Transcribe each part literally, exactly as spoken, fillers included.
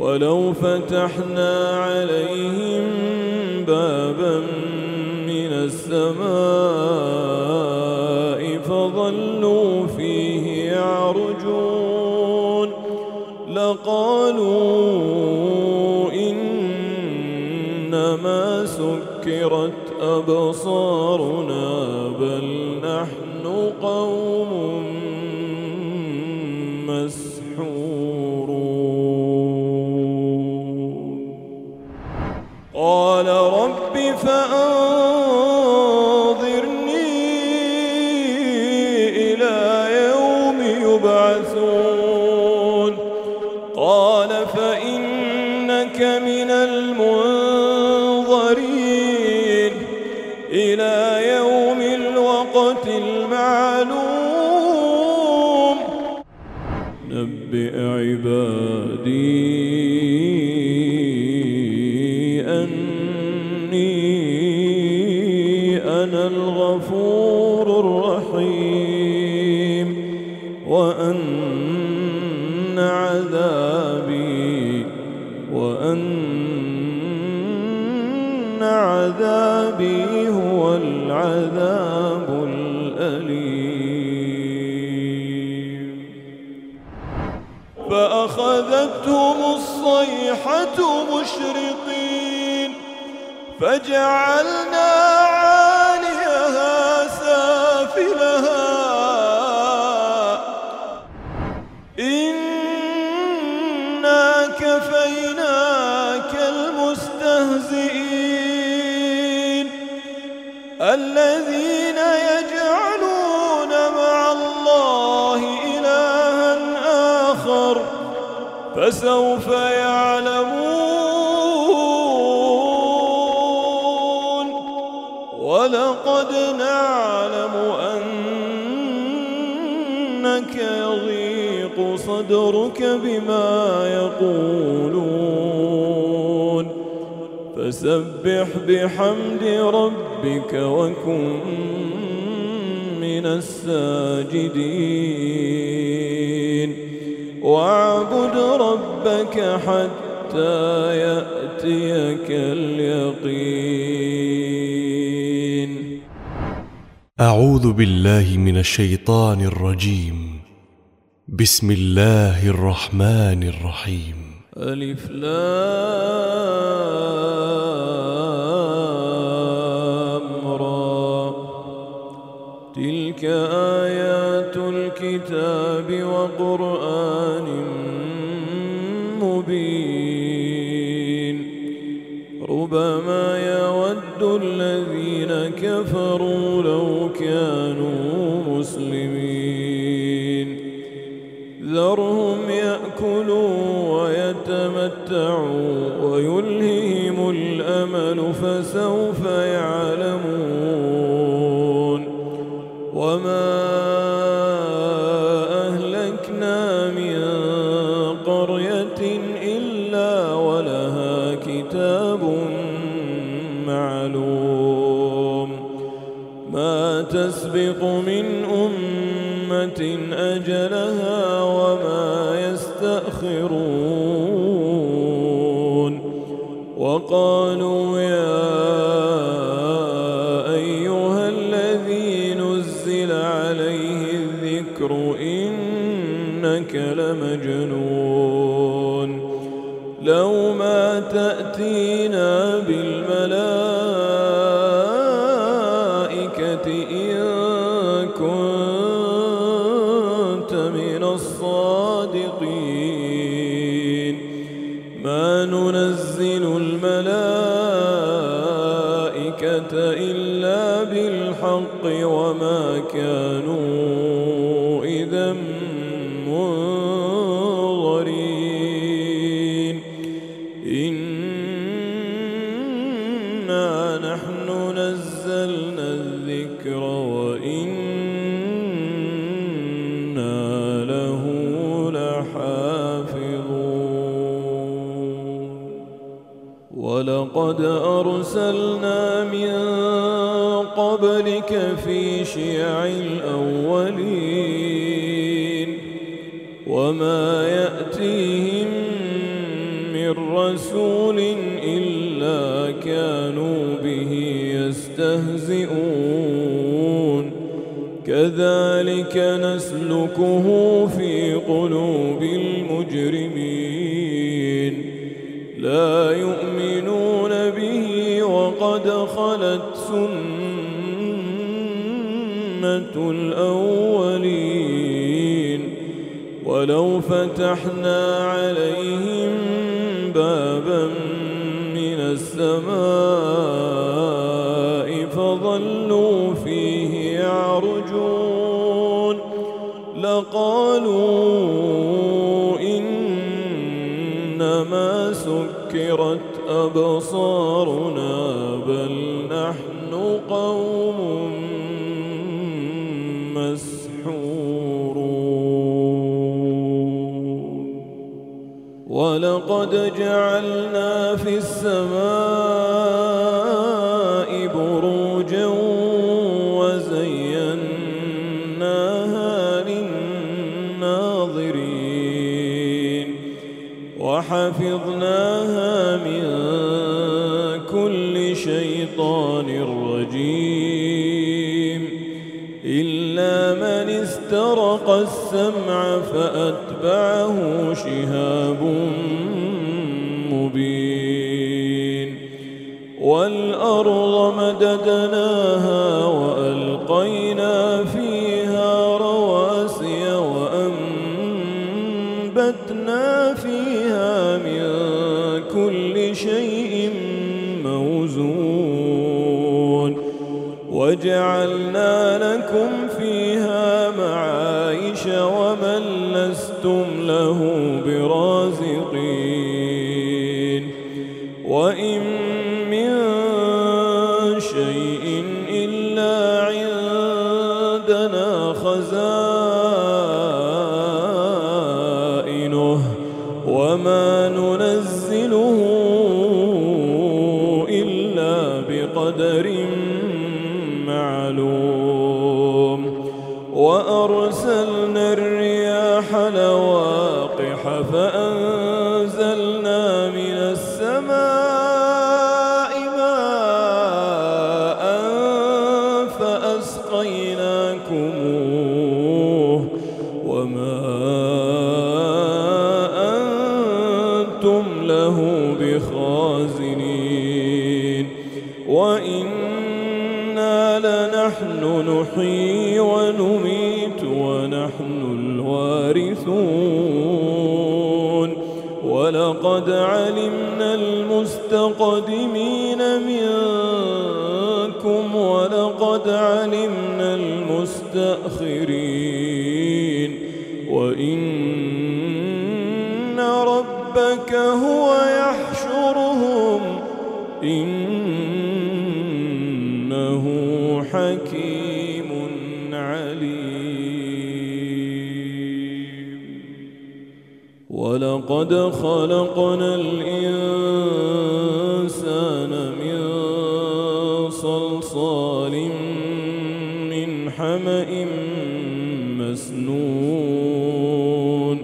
ولو فتحنا عليهم بابا من السماء فظلوا فيه يعرجون لقالوا إنما سكرت أبصارنا بل نحن قوم مسحورون قال رب فأنظرني إلى يوم يبعثون قال فإنك من المنظرين إلى يوم الوقت المعلوم نبئ عبادي أنا الغفور الرحيم وأن عذابي وأن عذابي هو العذاب الأليم فأخذتهم الصيحة مشرقين فجعلنا عاليها سافلها إنا كفيناك المستهزئين الذين يجعلون مع الله إلها آخر فسوف يعلمون ولقد نعلم أنك يضيق صدرك بما يقولون فسبح بحمد ربك وكن من الساجدين واعبد ربك حتى يأتيك اليقين. أعوذ بالله من الشيطان الرجيم. بسم الله الرحمن الرحيم. ألف لام را تلك آيات الكتاب وقرآن مبين ربما يود الذين كفروا لو كانوا مسلمين ذرهم يأكلوا ويتمتعوا ويلههم الأمل فسوف يعلمون وما أهلكنا من قرية إلا ولها كتاب معلوم ما تسبق من أمة أجلها وما يستأخرون وقالوا يا أيها الذي نزل عليه الذكر إنك لمجنون لو ما تأتينا بالملائكة إن كنت من الصادقين ما ننزل الملائكة إلا بالحق وما كانوا إذا منظرين إنا نحن نزلنا الذكر وإنا له لحافظون ولقد أرسلنا من قبلك في شيع الأولين وما يأتيهم من رسول إلا كانوا به يستهزئون كذلك نسلكه في قلوب المجرمين لا يؤمنون به وقد خلت سنة الأولين ولو فتحنا عليهم بابا من السماء فظلوا فيه يعرجون لقالوا إنما سكرت أبصارنا بل نحن قوم مسحورون ولقد جعلنا في السماء بروجا وزيناها للناظرين وحفظناها من كل شيطان رجيم إلا من استرق السمع فأتبعه شهاب مبين والأرض مددناها وألقينا فيها رواسي وأنبتنا فيها من كل شيء موزون وجعلنا لكم فيها معايش ومن لستم له برازقين وإن من شيء إلا عندنا خزائنه وما ننزله إلا بقدر معلوم وأرسلنا الرياح لواقح فأنزلنا من السماء ماء فأسقيناكموه وما أنتم له بخازنين وإنا لنحن نحيي ونميت ونحن الوارثون ولقد علمنا المستقدمين منكم ولقد علمنا المستأخرين وإن ربك هو يحشرهم إنه حكيم عليم ولقد خلقنا الإنسان من صلصال من حمأ مسنون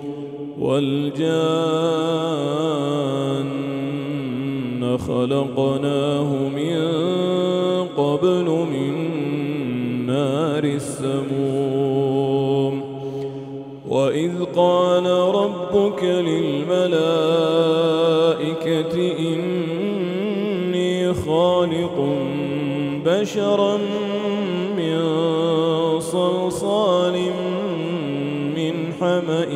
والجان خلقناه من قبل من نار السموم وإذ قال ربك للملائكة إني خالق بشرا من صلصال من حمأ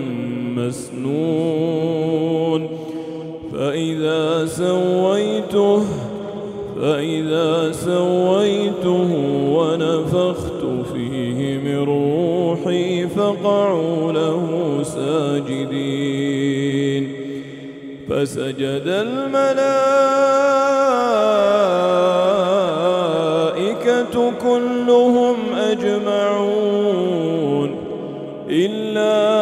مسنون فإذا سويته فإذا سويته ونفخت فيه من روحي فقعوا له ساجدين فسجد الملائكة كلهم أجمعون إلا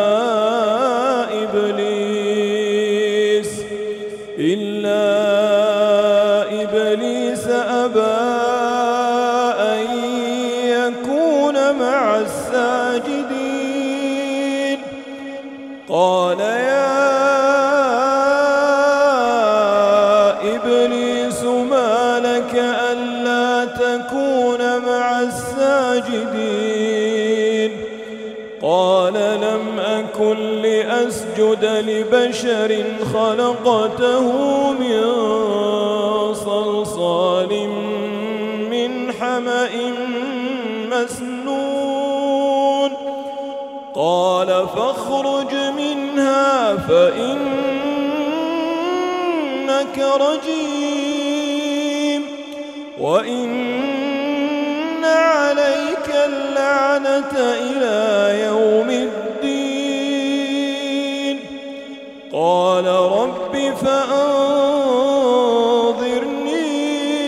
إبليس إلا إبليس أبى أن يكون مع الساجدين قال يا يسجد لبشر خلقته من صلصال من حمأ مسنون قال فاخرج منها فإنك رجيم وإن عليك اللعنة إلى يوم الدين قال رب فأنظرني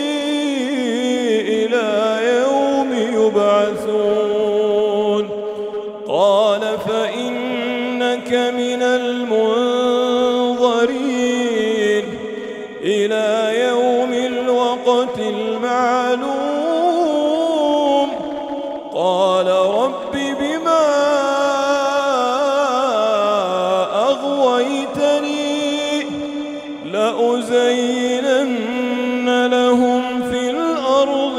إلى يوم يبعثون قال فإنك من المنظرين إلى يوم الوقت المعلوم قال رب بما أغويتني لأزينن لهم في الأرض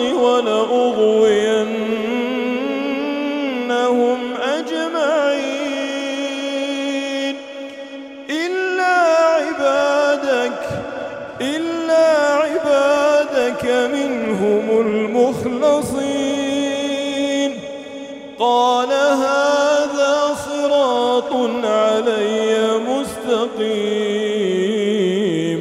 ولأغوينهم أجمعين إلا عبادك إلا عبادك منهم المخلصين قال هذا صراط علي مستقيم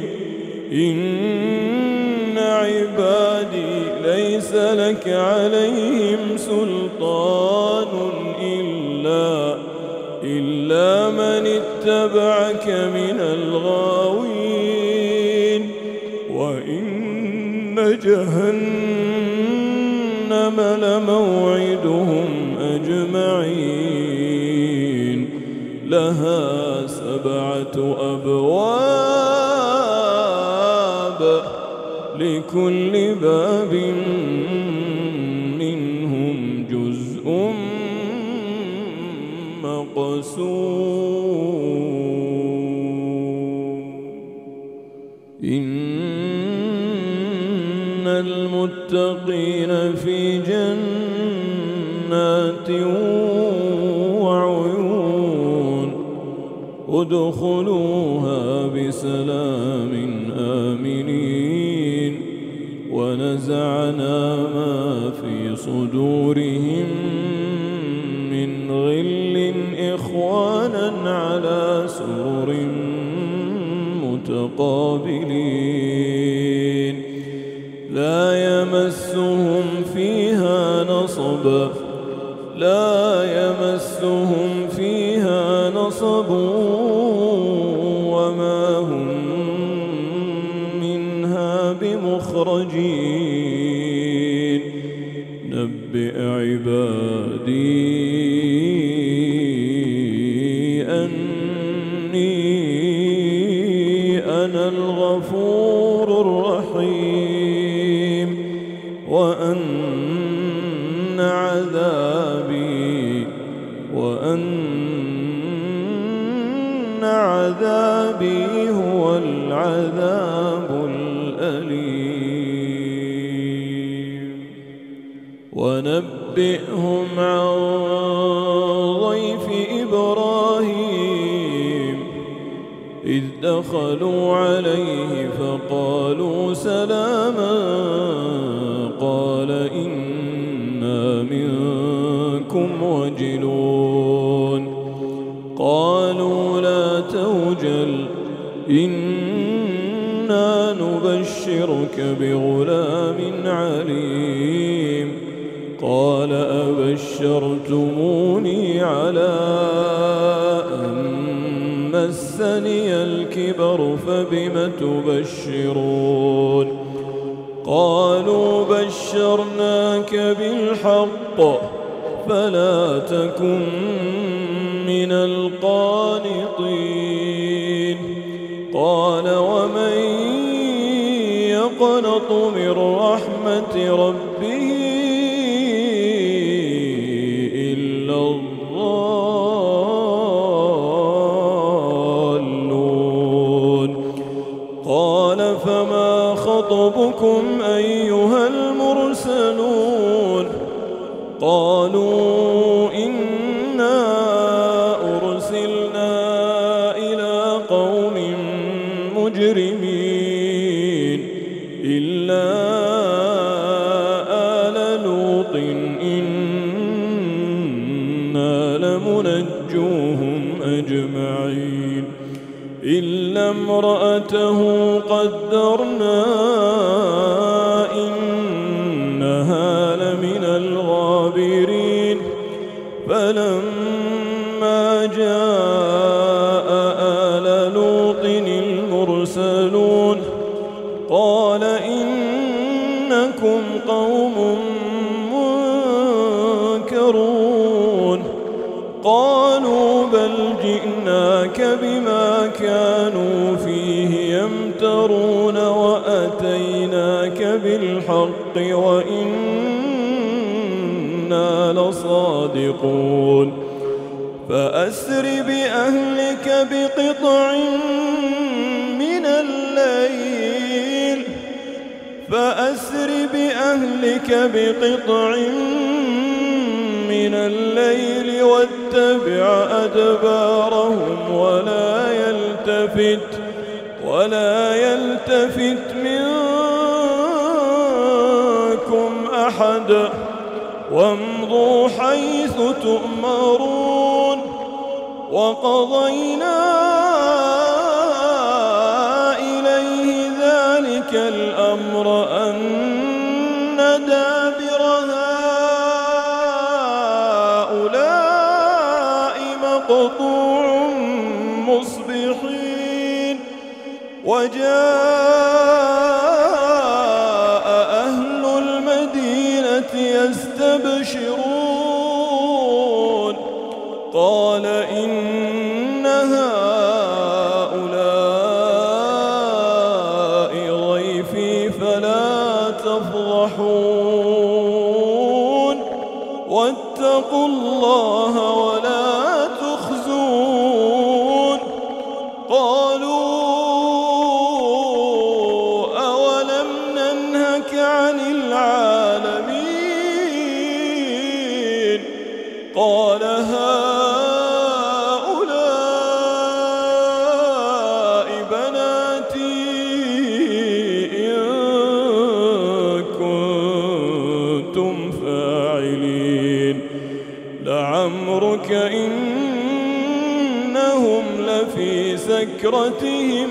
إن عبادي ليس لك عليهم سلطان إلا إلا من اتبعك من الغاوين وإن جهنم لموعدهم أجمعين لها سبعة أبواب لكل باب منهم جزء مقسوم إن المتقين في جنات وعيون ادخلوها بسلام آمنين ونزعنا ما في صدورهم من غل إخوانا على سرر متقابلين لا يمسهم فيها نصب لا يمسهم فيها نصب وما هم منها بمخرجين نبئ عبادي أني أنا الغفور الرحيم وأن عذابي وأن عذابي هو العذاب الأليم ونبئهم عن ضيف إبراهيم إذ دخلوا عليه فقالوا سلاما قال إنا منكم وجلون قالوا لا توجل إنا نبشرك بغلام عليم قال أبشرتموني على أن مسني الكبر فبم تبشرون قالوا بشرناك بالحق فلا تكن من القانطين قال ومن يقنط من رحمة ربه إلا الضالون قال فما خطبكم أيها المرسلون قالوا إنا أرسلنا المجرمين إلا آل لوط إنا لمنجوهم أجمعين إلا امرأته قدرنا إنها لمن الغابرين فلما جاء آل لوط المرسلون قال إنكم قوم منكرون قالوا بل جئناك بما كانوا فيه يمترون وأتيناك بالحق وإنا لصادقون فأسر بأهلك بقطع من الليل فأسر بأهلك بقطع من الليل واتبع أدبارهم ولا يلتفت ولا يلتفت منكم أحد وامضوا حيث تؤمرون وقضينا إليه ذلك الأمر أن دابر هؤلاء مقطوع مصبحين وجاء أهل المدينة يستبشرون قال إن هؤلاء ضيفي فلا تفضحون واتقوا الله ولا تخزون قالوا أولم ننهك عن العالمين قال هؤلاء بناتي إن كنتم فاعلين لعمرك إنهم لفي سكرتهم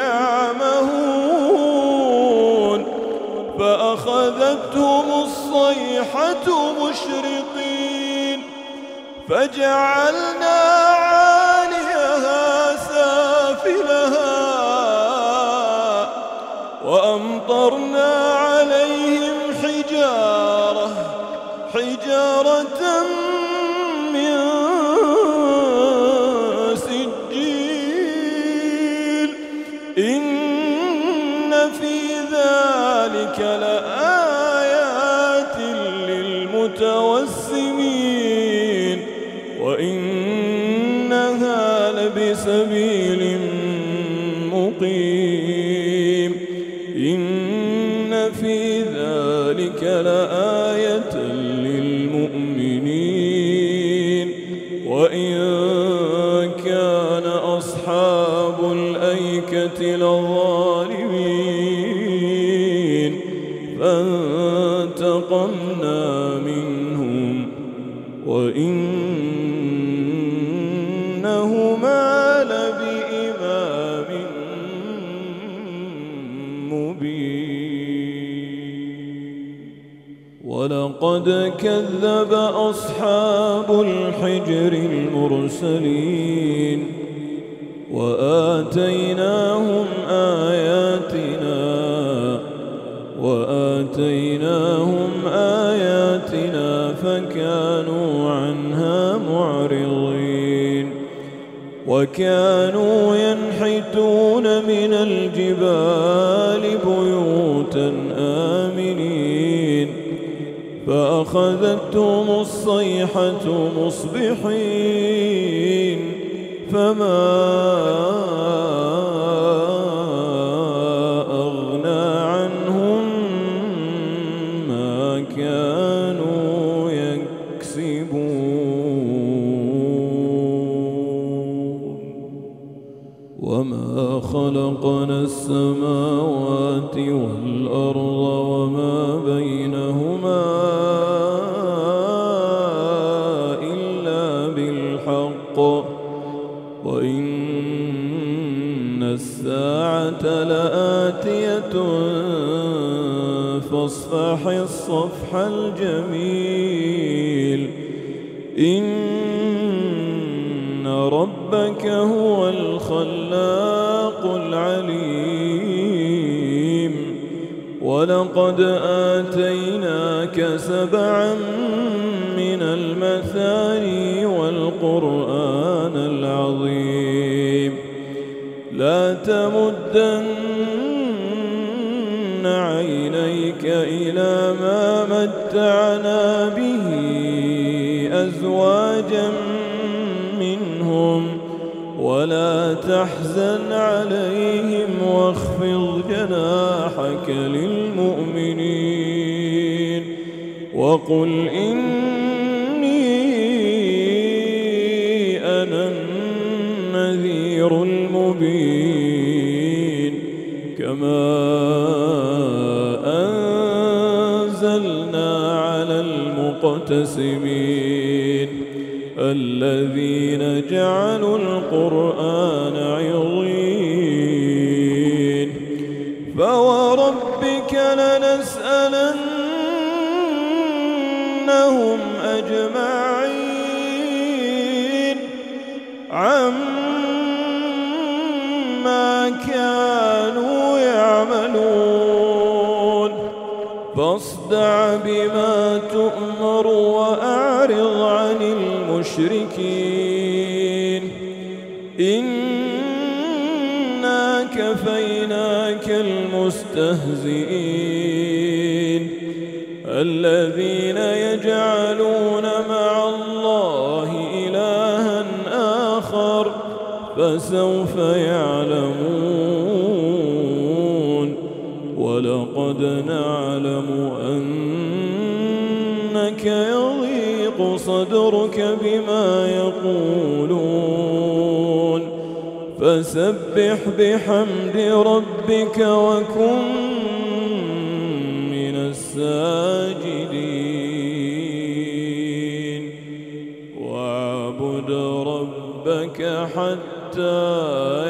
يعمهون فأخذتهم الصيحة مشرقين فجعلنا عاليها سافلها وأمطرنا عليهم حجارة حجارة من سجيل إن في ذلك لآيات للمتوسمين وإنها لبسبيل مقيم إن في ذلك لآية للمؤمنين وإن كان أصحاب الأيكة لظالمين فانتقمنا منهم وإنهما لبإمام مبين ولقد كذب أصحاب الحجر المرسلين وآتيناهم آياتنا وآتيناهم آياتنا فكانوا عنها معرضين وكانوا ينحتون من الجبال بيوتا آمنين فأخذتهم الصيحة مصبحين فما أغنى عنهم ما كانوا يكسبون وما خلقنا السماوات والأرض وما بينهما إلا بالحق وإن الساعة لآتية فاصفح الصفح الجميل إن ربك هو الخلاق العليم ولقد آتيناك سبعا من المثاني والقرآن العظيم لا تمدن عينيك إلى ما متعنا به أزواجا منهم ولا تحزن عليهم واخفض جناحك للمؤمنين وقل إني أنا النذير المبين كما أنزلنا على المقتسمين الذين جعلوا القرآن عضين فوربك لنسألنهم أجمعين عما كانوا يعملون فاصدع بما تؤمر وأعرض عن المشركين إنا كفيناك المستهزئين الذين يجعلون مع الله إلها آخر فسوف يعلمون ولقد نعلم أنك يضيق صدرك بما يقولون فسبح بحمد ربك وكن من الساجدين واعبد ربك حتى